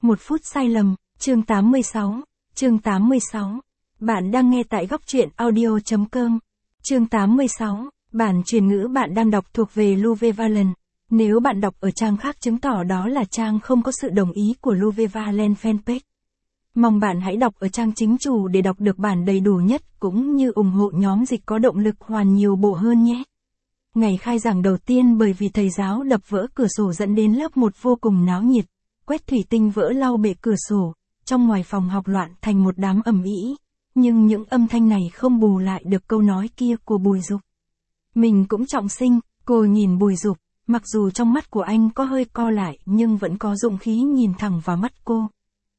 1 phút sai lầm, chương 86, chương 86. Bạn đang nghe tại góc truyện audio.com. Chương 86, bản truyền ngữ bạn đang đọc thuộc về Luve Valen. Nếu bạn đọc ở trang khác chứng tỏ đó là trang không có sự đồng ý của Luve Valen fanpage. Mong bạn hãy đọc ở trang chính chủ để đọc được bản đầy đủ nhất cũng như ủng hộ nhóm dịch có động lực hoàn nhiều bộ hơn nhé. Ngày khai giảng đầu tiên bởi vì thầy giáo đập vỡ cửa sổ dẫn đến lớp 1 vô cùng náo nhiệt, quét thủy tinh vỡ lau bể cửa sổ, trong ngoài phòng học loạn thành một đám ầm ĩ, nhưng những âm thanh này không bù lại được câu nói kia của Bùi Dục. Mình cũng trọng sinh, cô nhìn Bùi Dục, mặc dù trong mắt của anh có hơi co lại nhưng vẫn có dũng khí nhìn thẳng vào mắt cô.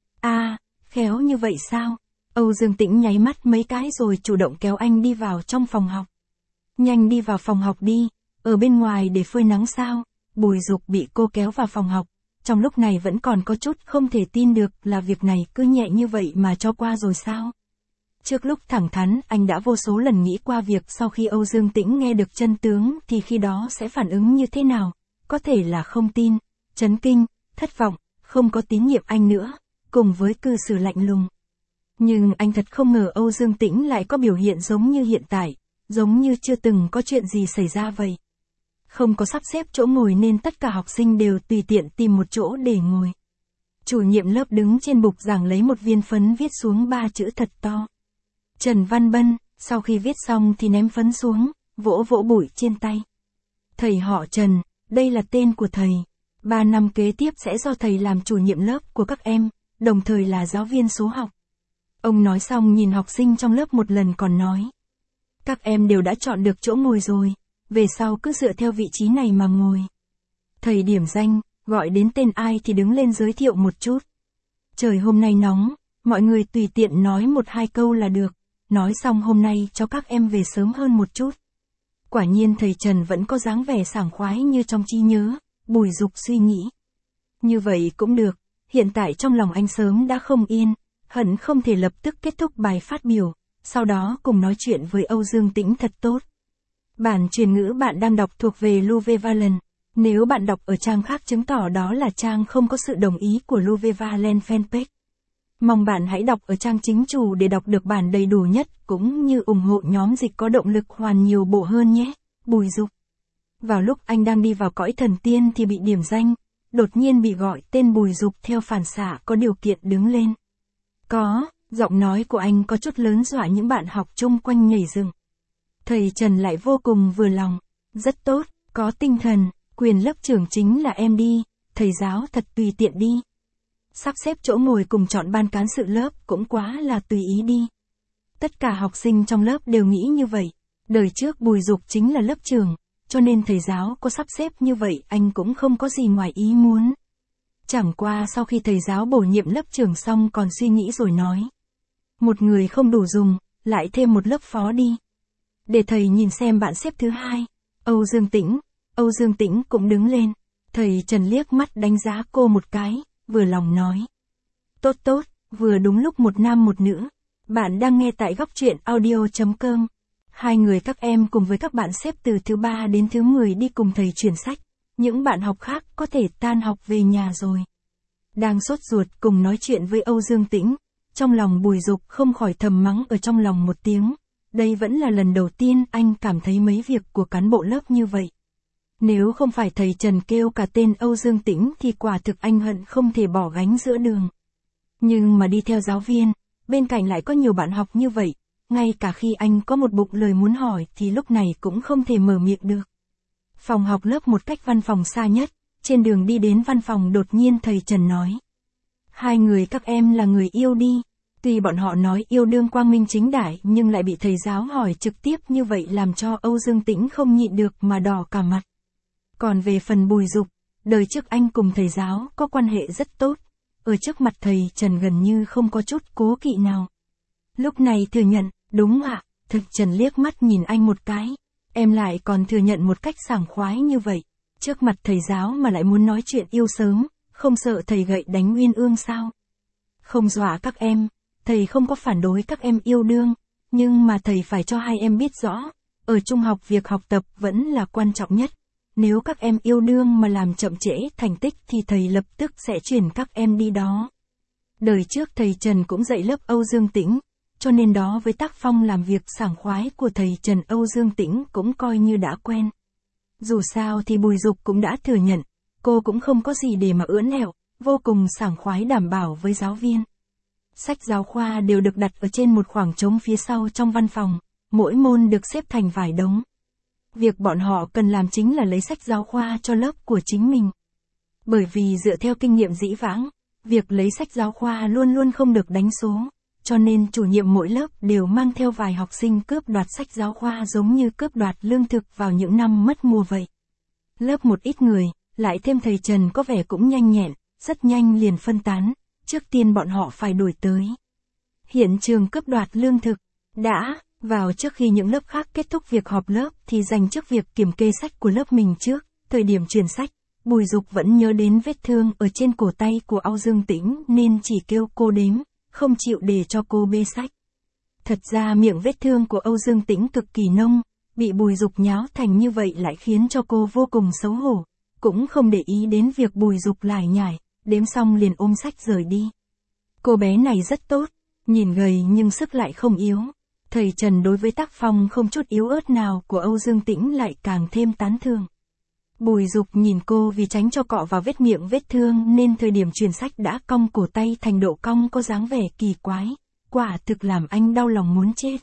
Khéo như vậy sao? Âu Dương Tĩnh nháy mắt mấy cái rồi chủ động kéo anh đi vào trong phòng học. Nhanh đi vào phòng học đi, ở bên ngoài để phơi nắng sao? Bùi Dục bị cô kéo vào phòng học, trong lúc này vẫn còn có chút không thể tin được là việc này cứ nhẹ như vậy mà cho qua rồi sao? Trước lúc thẳng thắn anh đã vô số lần nghĩ qua việc sau khi Âu Dương Tĩnh nghe được chân tướng thì khi đó sẽ phản ứng như thế nào, có thể là không tin, chấn kinh, thất vọng, không có tín nhiệm anh nữa, cùng với cư xử lạnh lùng. Nhưng anh thật không ngờ Âu Dương Tĩnh lại có biểu hiện giống như hiện tại, giống như chưa từng có chuyện gì xảy ra vậy. Không có sắp xếp chỗ ngồi nên tất cả học sinh đều tùy tiện tìm một chỗ để ngồi. Chủ nhiệm lớp đứng trên bục giảng lấy một viên phấn viết xuống 3 chữ thật to. Trần Văn Bân, sau khi viết xong thì ném phấn xuống, vỗ vỗ bụi trên tay. Thầy họ Trần, đây là tên của thầy. 3 năm kế tiếp sẽ do thầy làm chủ nhiệm lớp của các em, đồng thời là giáo viên số học. Ông nói xong nhìn học sinh trong lớp một lần còn nói. Các em đều đã chọn được chỗ ngồi rồi, về sau cứ dựa theo vị trí này mà ngồi. Thầy điểm danh, gọi đến tên ai thì đứng lên giới thiệu một chút. Trời hôm nay nóng, mọi người tùy tiện nói 1-2 câu là được, nói xong hôm nay cho các em về sớm hơn một chút. Quả nhiên thầy Trần vẫn có dáng vẻ sảng khoái như trong trí nhớ, Bùi Dục suy nghĩ. Như vậy cũng được, hiện tại trong lòng anh sớm đã không yên, hận không thể lập tức kết thúc bài phát biểu, sau đó cùng nói chuyện với Âu Dương Tĩnh thật tốt. Bản truyền ngữ bạn đang đọc thuộc về Luve Valen. Nếu bạn đọc ở trang khác chứng tỏ đó là trang không có sự đồng ý của Luve Valen fanpage. Mong bạn hãy đọc ở trang chính chủ để đọc được bản đầy đủ nhất cũng như ủng hộ nhóm dịch có động lực hoàn nhiều bộ hơn nhé. Bùi Dục. Vào lúc anh đang đi vào cõi thần tiên thì bị điểm danh, đột nhiên bị gọi tên Bùi Dục theo phản xạ có điều kiện đứng lên. Giọng nói của anh có chút lớn dọa những bạn học chung quanh nhảy dựng. Thầy Trần lại vô cùng vừa lòng, rất tốt, có tinh thần, quyền lớp trưởng chính là em đi, thầy giáo thật tùy tiện đi. Sắp xếp chỗ ngồi cùng chọn ban cán sự lớp cũng quá là tùy ý đi. Tất cả học sinh trong lớp đều nghĩ như vậy, đời trước Bùi Dục chính là lớp trưởng, cho nên thầy giáo có sắp xếp như vậy anh cũng không có gì ngoài ý muốn. Chẳng qua sau khi thầy giáo bổ nhiệm lớp trưởng xong còn suy nghĩ rồi nói. Một người không đủ dùng, lại thêm một lớp phó đi. Để thầy nhìn xem bạn xếp thứ 2. Âu Dương Tĩnh cũng đứng lên. Thầy Trần liếc mắt đánh giá cô một cái, vừa lòng nói. Tốt, vừa đúng lúc một nam một nữ. Bạn đang nghe tại góc truyện audio.com. 2 người các em cùng với các bạn xếp từ thứ 3 đến thứ 10 đi cùng thầy chuyển sách. Những bạn học khác có thể tan học về nhà rồi. Đang sốt ruột cùng nói chuyện với Âu Dương Tĩnh. Trong lòng Bùi Dục không khỏi thầm mắng ở trong lòng một tiếng. Đây vẫn là lần đầu tiên anh cảm thấy mấy việc của cán bộ lớp như vậy. Nếu không phải thầy Trần kêu cả tên Âu Dương Tĩnh thì quả thực anh hận không thể bỏ gánh giữa đường. Nhưng mà đi theo giáo viên, bên cạnh lại có nhiều bạn học như vậy, ngay cả khi anh có một bụng lời muốn hỏi thì lúc này cũng không thể mở miệng được. Phòng học lớp một cách văn phòng xa nhất, trên đường đi đến văn phòng đột nhiên thầy Trần nói. 2 người các em là người yêu đi. Tuy bọn họ nói yêu đương quang minh chính đại nhưng lại bị thầy giáo hỏi trực tiếp như vậy làm cho Âu Dương Tĩnh không nhịn được mà đỏ cả mặt. Còn về phần Bùi Dục, đời trước anh cùng thầy giáo có quan hệ rất tốt, ở trước mặt thầy Trần gần như không có chút cố kỵ nào. Lúc này thừa nhận, đúng ạ, thực Trần liếc mắt nhìn anh một cái, em lại còn thừa nhận một cách sảng khoái như vậy, trước mặt thầy giáo mà lại muốn nói chuyện yêu sớm, không sợ thầy gậy đánh uyên ương sao? Không dọa các em, thầy không có phản đối các em yêu đương, nhưng mà thầy phải cho 2 em biết rõ, ở trung học việc học tập vẫn là quan trọng nhất. Nếu các em yêu đương mà làm chậm trễ thành tích thì thầy lập tức sẽ chuyển các em đi đó. Đời trước thầy Trần cũng dạy lớp Âu Dương Tĩnh, cho nên đó với tác phong làm việc sảng khoái của thầy Trần, Âu Dương Tĩnh cũng coi như đã quen. Dù sao thì Bùi Dục cũng đã thừa nhận, cô cũng không có gì để mà ưỡn ẹo, vô cùng sảng khoái đảm bảo với giáo viên. Sách giáo khoa đều được đặt ở trên một khoảng trống phía sau trong văn phòng, mỗi môn được xếp thành vài đống. Việc bọn họ cần làm chính là lấy sách giáo khoa cho lớp của chính mình. Bởi vì dựa theo kinh nghiệm dĩ vãng, việc lấy sách giáo khoa luôn luôn không được đánh số, cho nên chủ nhiệm mỗi lớp đều mang theo vài học sinh cướp đoạt sách giáo khoa giống như cướp đoạt lương thực vào những năm mất mùa vậy. Lớp một ít người, lại thêm thầy Trần có vẻ cũng nhanh nhẹn, rất nhanh liền phân tán, trước tiên bọn họ phải đuổi tới hiện trường cướp đoạt lương thực, đã vào trước khi những lớp khác kết thúc việc họp lớp thì dành trước việc kiểm kê sách của lớp mình trước. Thời điểm chuyển sách, Bùi Dục vẫn nhớ đến vết thương ở trên cổ tay của Âu Dương Tĩnh nên chỉ kêu cô đếm, không chịu để cho cô bê sách. Thật ra miệng vết thương của Âu Dương Tĩnh cực kỳ nông, bị Bùi Dục nháo thành như vậy lại khiến cho cô vô cùng xấu hổ, cũng không để ý đến việc Bùi Dục lải nhải, đếm xong liền ôm sách rời đi. Cô bé này rất tốt, nhìn gầy nhưng sức lại không yếu. Thầy Trần đối với tác phong không chút yếu ớt nào của Âu Dương Tĩnh lại càng thêm tán thưởng. Bùi Dục nhìn cô vì tránh cho cọ vào miệng vết thương nên thời điểm truyền sách đã cong cổ tay thành độ cong có dáng vẻ kỳ quái, quả thực làm anh đau lòng muốn chết.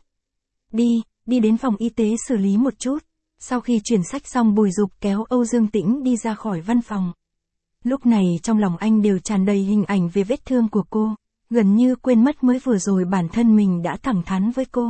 Đi đến phòng y tế xử lý một chút. Sau khi truyền sách xong Bùi Dục kéo Âu Dương Tĩnh đi ra khỏi văn phòng. Lúc này trong lòng anh đều tràn đầy hình ảnh về vết thương của cô, gần như quên mất mới vừa rồi bản thân mình đã thẳng thắn với cô.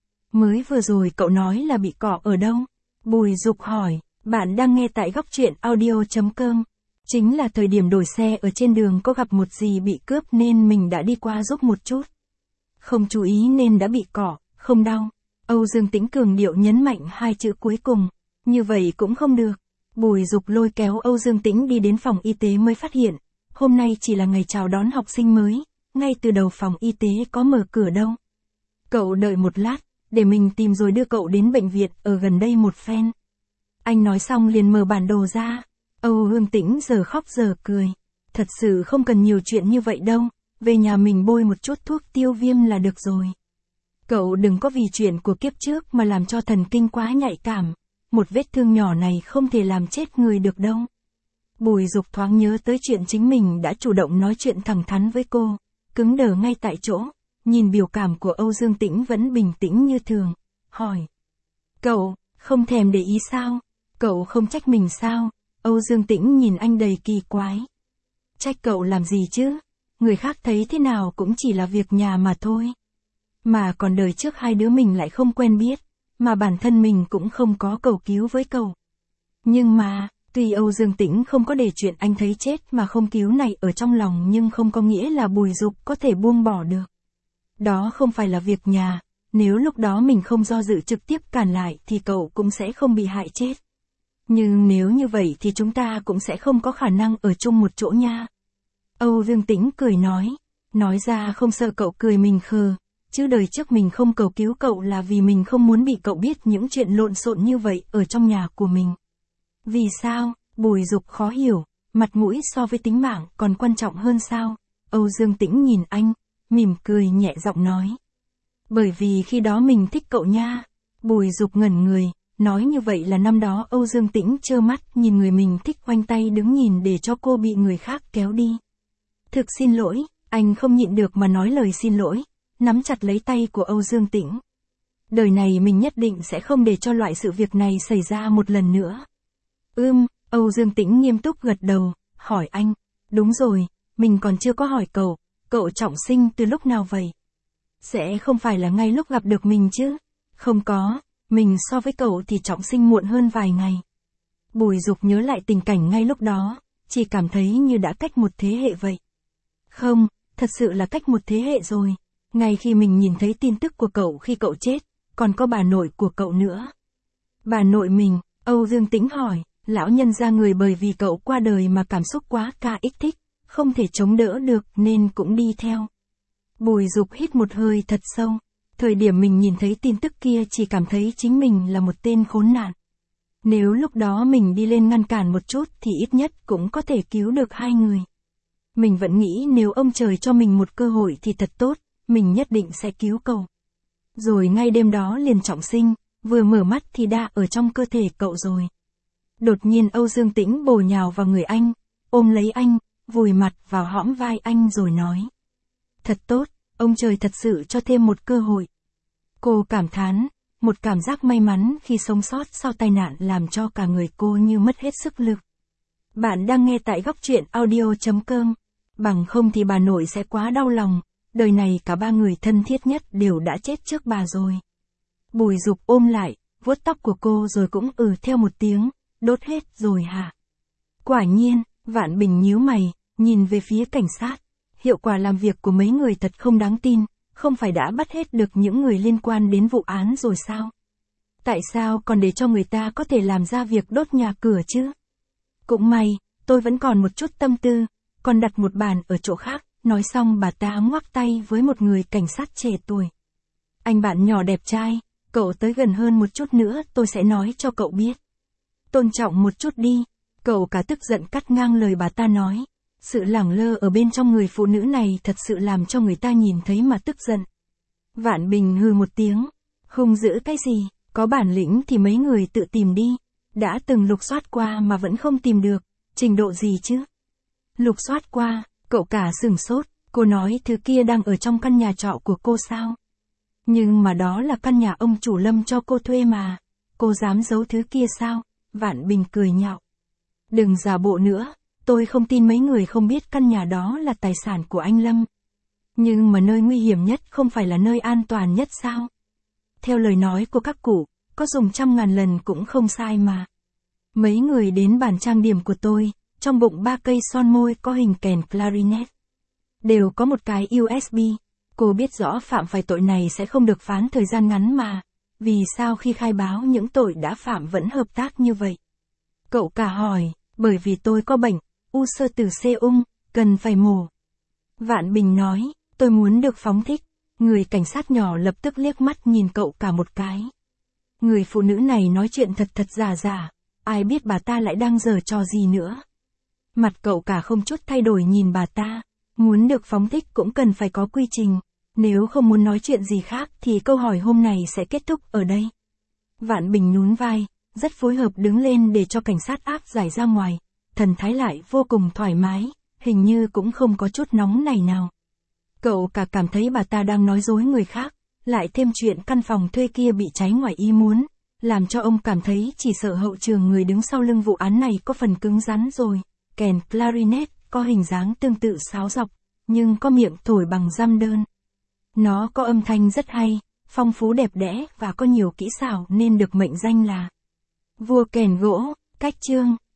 Mới vừa rồi cậu nói là bị cọ ở đâu? Bùi Dục hỏi. Bạn đang nghe tại góc truyện audio.com. Chính là thời điểm đổi xe ở trên đường có gặp một gì bị cướp nên mình đã đi qua giúp một chút. Không chú ý nên đã bị cọ, không đau. Âu Dương Tĩnh cường điệu nhấn mạnh hai chữ cuối cùng. Như vậy cũng không được. Bùi Dục lôi kéo Âu Dương Tĩnh đi đến phòng y tế mới phát hiện. Hôm nay chỉ là ngày chào đón học sinh mới. Ngay từ đầu phòng y tế có mở cửa đâu. Cậu đợi một lát, để mình tìm rồi đưa cậu đến bệnh viện ở gần đây một phen. Anh nói xong liền mở bản đồ ra. Âu Dương Tĩnh giờ khóc giờ cười. Thật sự không cần nhiều chuyện như vậy đâu, về nhà mình bôi một chút thuốc tiêu viêm là được rồi. Cậu đừng có vì chuyện của kiếp trước mà làm cho thần kinh quá nhạy cảm. Một vết thương nhỏ này không thể làm chết người được đâu. Bùi Dục thoáng nhớ tới chuyện chính mình đã chủ động nói chuyện thẳng thắn với cô, cứng đờ ngay tại chỗ, nhìn biểu cảm của Âu Dương Tĩnh vẫn bình tĩnh như thường, hỏi. Cậu, không thèm để ý sao? Cậu không trách mình sao? Âu Dương Tĩnh nhìn anh đầy kỳ quái. Trách cậu làm gì chứ? Người khác thấy thế nào cũng chỉ là việc nhà mà thôi. Mà còn đời trước hai đứa mình lại không quen biết, mà bản thân mình cũng không có cầu cứu với cậu. Nhưng mà, tuy Âu Dương Tĩnh không có để chuyện anh thấy chết mà không cứu này ở trong lòng nhưng không có nghĩa là Bùi Dục có thể buông bỏ được. Đó không phải là việc nhà, nếu lúc đó mình không do dự trực tiếp cản lại thì cậu cũng sẽ không bị hại chết. Nhưng nếu như vậy thì chúng ta cũng sẽ không có khả năng ở chung một chỗ nha. Âu Dương Tĩnh cười nói ra không sợ cậu cười mình khờ, chứ đời trước mình không cầu cứu cậu là vì mình không muốn bị cậu biết những chuyện lộn xộn như vậy ở trong nhà của mình. Vì sao? Bùi Dục khó hiểu, mặt mũi so với tính mạng còn quan trọng hơn sao? Âu Dương Tĩnh nhìn anh, mỉm cười nhẹ giọng nói. Bởi vì khi đó mình thích cậu nha. Bùi Dục ngẩn người, nói như vậy là năm đó Âu Dương Tĩnh trơ mắt nhìn người mình thích khoanh tay đứng nhìn để cho cô bị người khác kéo đi. Thực xin lỗi, anh không nhịn được mà nói lời xin lỗi, nắm chặt lấy tay của Âu Dương Tĩnh. Đời này mình nhất định sẽ không để cho loại sự việc này xảy ra một lần nữa. Âu Dương Tĩnh nghiêm túc gật đầu, hỏi anh. Đúng rồi, mình còn chưa có hỏi cậu trọng sinh từ lúc nào vậy? Sẽ không phải là ngay lúc gặp được mình chứ? Không có, mình so với cậu thì trọng sinh muộn hơn vài ngày. Bùi Dục nhớ lại tình cảnh ngay lúc đó, chỉ cảm thấy như đã cách một thế hệ vậy. Không, thật sự là cách một thế hệ rồi. Ngay khi mình nhìn thấy tin tức của cậu khi cậu chết, còn có bà nội của cậu nữa. Bà nội mình, Âu Dương Tĩnh hỏi, lão nhân gia người bởi vì cậu qua đời mà cảm xúc quá kích thích, không thể chống đỡ được nên cũng đi theo. Bùi Dục hít một hơi thật sâu. Thời điểm mình nhìn thấy tin tức kia chỉ cảm thấy chính mình là một tên khốn nạn. Nếu lúc đó mình đi lên ngăn cản một chút thì ít nhất cũng có thể cứu được hai người. Mình vẫn nghĩ nếu ông trời cho mình một cơ hội thì thật tốt, mình nhất định sẽ cứu cậu. Rồi ngay đêm đó liền trọng sinh, vừa mở mắt thì đã ở trong cơ thể cậu rồi. Đột nhiên Âu Dương Tĩnh bổ nhào vào người anh, ôm lấy anh, vùi mặt vào hõm vai anh rồi nói. Thật tốt, ông trời thật sự cho thêm một cơ hội. Cô cảm thán, một cảm giác may mắn khi sống sót sau tai nạn làm cho cả người cô như mất hết sức lực. Bạn đang nghe tại góc truyện audio.com. Bằng không thì bà nội sẽ quá đau lòng, đời này cả ba người thân thiết nhất đều đã chết trước bà rồi. Bùi Dục ôm lại, vuốt tóc của cô rồi cũng theo một tiếng, đốt hết rồi hả? Quả nhiên, Vạn Bình nhíu mày, nhìn về phía cảnh sát. Hiệu quả làm việc của mấy người thật không đáng tin, không phải đã bắt hết được những người liên quan đến vụ án rồi sao? Tại sao còn để cho người ta có thể làm ra việc đốt nhà cửa chứ? Cũng may, tôi vẫn còn một chút tâm tư, còn đặt một bàn ở chỗ khác, nói xong bà ta ngoắc tay với một người cảnh sát trẻ tuổi. Anh bạn nhỏ đẹp trai, cậu tới gần hơn một chút nữa tôi sẽ nói cho cậu biết. Tôn trọng một chút đi, cậu cả tức giận cắt ngang lời bà ta nói. Sự lẳng lơ ở bên trong người phụ nữ này thật sự làm cho người ta nhìn thấy mà tức giận. Vạn Bình hừ một tiếng, hung dữ cái gì, có bản lĩnh thì mấy người tự tìm đi. Đã từng lục soát qua mà vẫn không tìm được, trình độ gì chứ? Lục soát qua, cậu cả sửng sốt, cô nói thứ kia đang ở trong căn nhà trọ của cô sao? Nhưng mà đó là căn nhà ông chủ Lâm cho cô thuê mà, cô dám giấu thứ kia sao? Vạn Bình cười nhạo. Đừng giả bộ nữa, tôi không tin mấy người không biết căn nhà đó là tài sản của anh Lâm. Nhưng mà nơi nguy hiểm nhất không phải là nơi an toàn nhất sao? Theo lời nói của các cụ, có dùng 100.000 lần cũng không sai mà. Mấy người đến bàn trang điểm của tôi, trong bụng 3 cây son môi có hình kèn clarinet. Đều có một cái USB. Cô biết rõ phạm phải tội này sẽ không được phán thời gian ngắn mà. Vì sao khi khai báo những tội đã phạm vẫn hợp tác như vậy? Cậu cả hỏi, bởi vì tôi có bệnh, u xơ tử xê ung, cần phải mổ. Vạn Bình nói, tôi muốn được phóng thích. Người cảnh sát nhỏ lập tức liếc mắt nhìn cậu cả một cái. Người phụ nữ này nói chuyện thật giả, ai biết bà ta lại đang giở trò gì nữa. Mặt cậu cả không chút thay đổi nhìn bà ta, muốn được phóng thích cũng cần phải có quy trình, nếu không muốn nói chuyện gì khác thì câu hỏi hôm nay sẽ kết thúc ở đây. Vạn Bình nhún vai, rất phối hợp đứng lên để cho cảnh sát áp giải ra ngoài, thần thái lại vô cùng thoải mái, hình như cũng không có chút nóng này nào. Cậu cả cảm thấy bà ta đang nói dối người khác, lại thêm chuyện căn phòng thuê kia bị cháy ngoài ý muốn, làm cho ông cảm thấy chỉ sợ hậu trường người đứng sau lưng vụ án này có phần cứng rắn rồi. Kèn clarinet có hình dáng tương tự sáo dọc, nhưng có miệng thổi bằng giăm đơn. Nó có âm thanh rất hay, phong phú đẹp đẽ và có nhiều kỹ xảo nên được mệnh danh là vua kèn gỗ. Cách chương